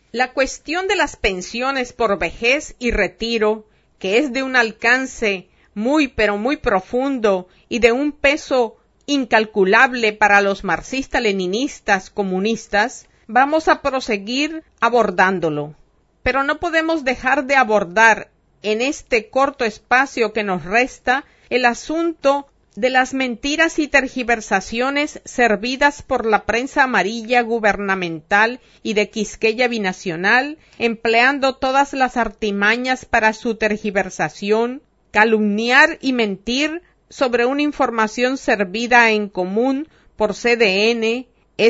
La cuestión de las pensiones por vejez y retiro, que es de un alcance muy pero muy profundo y de un peso incalculable para los marxistas-leninistas comunistas, vamos a proseguir abordándolo. Pero no podemos dejar de abordar en este corto espacio que nos resta el asunto de las mentiras y tergiversaciones servidas por la prensa amarilla gubernamental y de Quisqueya Binacional, empleando todas las artimañas para su tergiversación, calumniar y mentir sobre una información servida en común por CDN,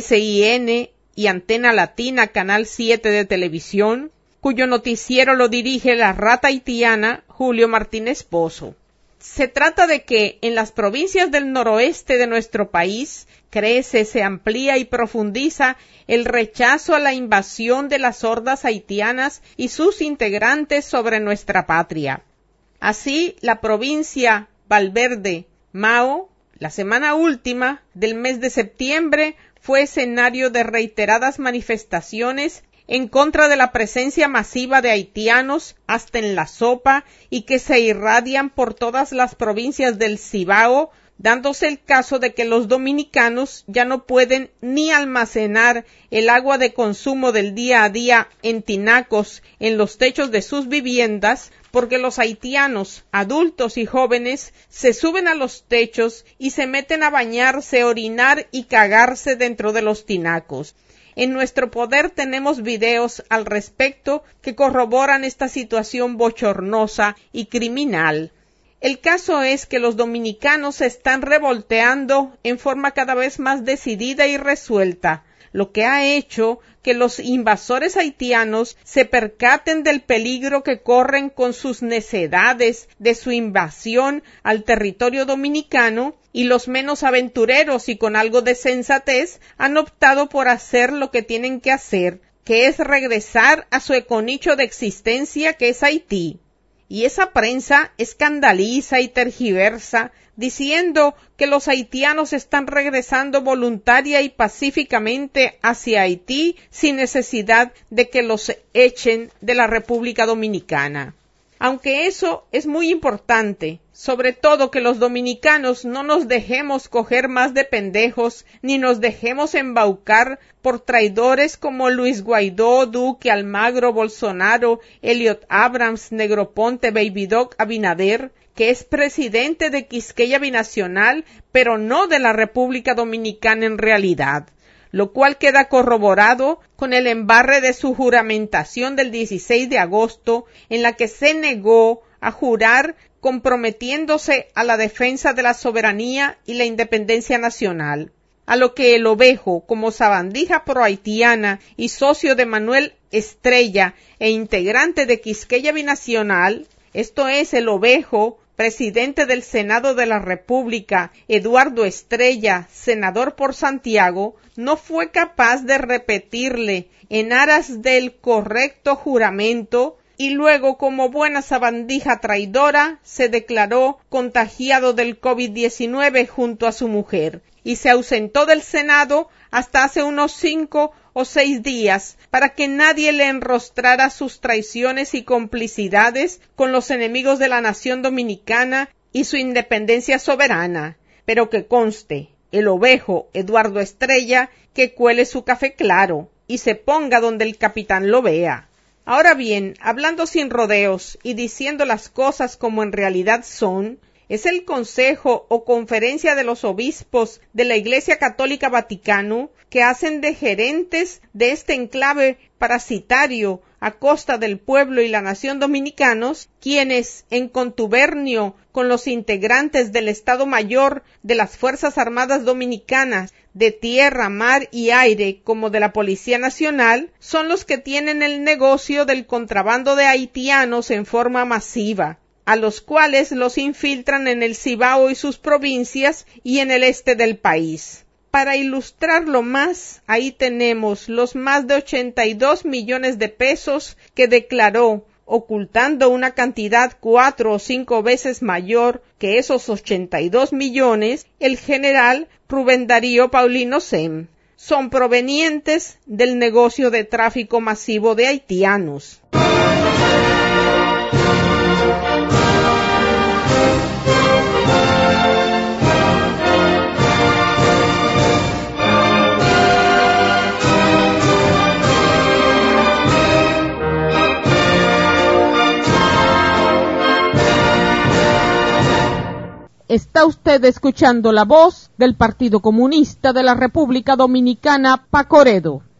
SIN y Antena Latina, Canal 7 de televisión, cuyo noticiero lo dirige la rata haitiana Julio Martínez Pozo. Se trata de que en las provincias del noroeste de nuestro país crece, se amplía y profundiza el rechazo a la invasión de las hordas haitianas y sus integrantes sobre nuestra patria. Así, la provincia Valverde, Mao, la semana última del mes de septiembre fue escenario de reiteradas manifestaciones en contra de la presencia masiva de haitianos hasta en la sopa y que se irradian por todas las provincias del Cibao, dándose el caso de que los dominicanos ya no pueden ni almacenar el agua de consumo del día a día en tinacos en los techos de sus viviendas, porque los haitianos, adultos y jóvenes, se suben a los techos y se meten a bañarse, orinar y cagarse dentro de los tinacos. En nuestro poder tenemos videos al respecto que corroboran esta situación bochornosa y criminal. El caso es que los dominicanos se están revolteando en forma cada vez más decidida y resuelta, lo que ha hecho que los invasores haitianos se percaten del peligro que corren con sus necedades de su invasión al territorio dominicano, y los menos aventureros y con algo de sensatez han optado por hacer lo que tienen que hacer, que es regresar a su econicho de existencia que es Haití. Y esa prensa escandaliza y tergiversa, diciendo que los haitianos están regresando voluntaria y pacíficamente hacia Haití sin necesidad de que los echen de la República Dominicana. Aunque eso es muy importante, sobre todo que los dominicanos no nos dejemos coger más de pendejos, ni nos dejemos embaucar por traidores como Luis Guaidó, Duque, Almagro, Bolsonaro, Elliot Abrams, Negroponte, Baby Doc, Abinader, que es presidente de Quisqueya Binacional, pero no de la República Dominicana en realidad, lo cual queda corroborado con el embarre de su juramentación del 16 de agosto, en la que se negó a jurar comprometiéndose a la defensa de la soberanía y la independencia nacional, a lo que el Ovejo, como sabandija prohaitiana y socio de Manuel Estrella e integrante de Quisqueya Binacional, esto es el Ovejo, presidente del Senado de la República, Eduardo Estrella, senador por Santiago, no fue capaz de repetirle en aras del correcto juramento y luego, como buena sabandija traidora, se declaró contagiado del COVID-19 junto a su mujer y se ausentó del Senado hasta hace unos 5 o 6 días para que nadie le enrostrara sus traiciones y complicidades con los enemigos de la nación dominicana y su independencia soberana. Pero que conste, el Ovejo Eduardo Estrella que cuele su café claro y se ponga donde el capitán lo vea. Ahora bien, hablando sin rodeos y diciendo las cosas como en realidad son, es el Consejo o Conferencia de los Obispos de la Iglesia Católica Vaticano que hacen de gerentes de este enclave parasitario a costa del pueblo y la nación dominicanos, quienes, en contubernio con los integrantes del Estado Mayor de las Fuerzas Armadas Dominicanas, de tierra, mar y aire, como de la Policía Nacional, son los que tienen el negocio del contrabando de haitianos en forma masiva, a los cuales los infiltran en el Cibao y sus provincias y en el este del país. Para ilustrarlo más, ahí tenemos los más de 82 millones de pesos que declaró, ocultando una cantidad 4 o 5 veces mayor que esos 82 millones, el general Rubén Darío Paulino Sem. son provenientes del negocio de tráfico masivo de haitianos. Está usted escuchando la voz del Partido Comunista de la República Dominicana, Pacoredo.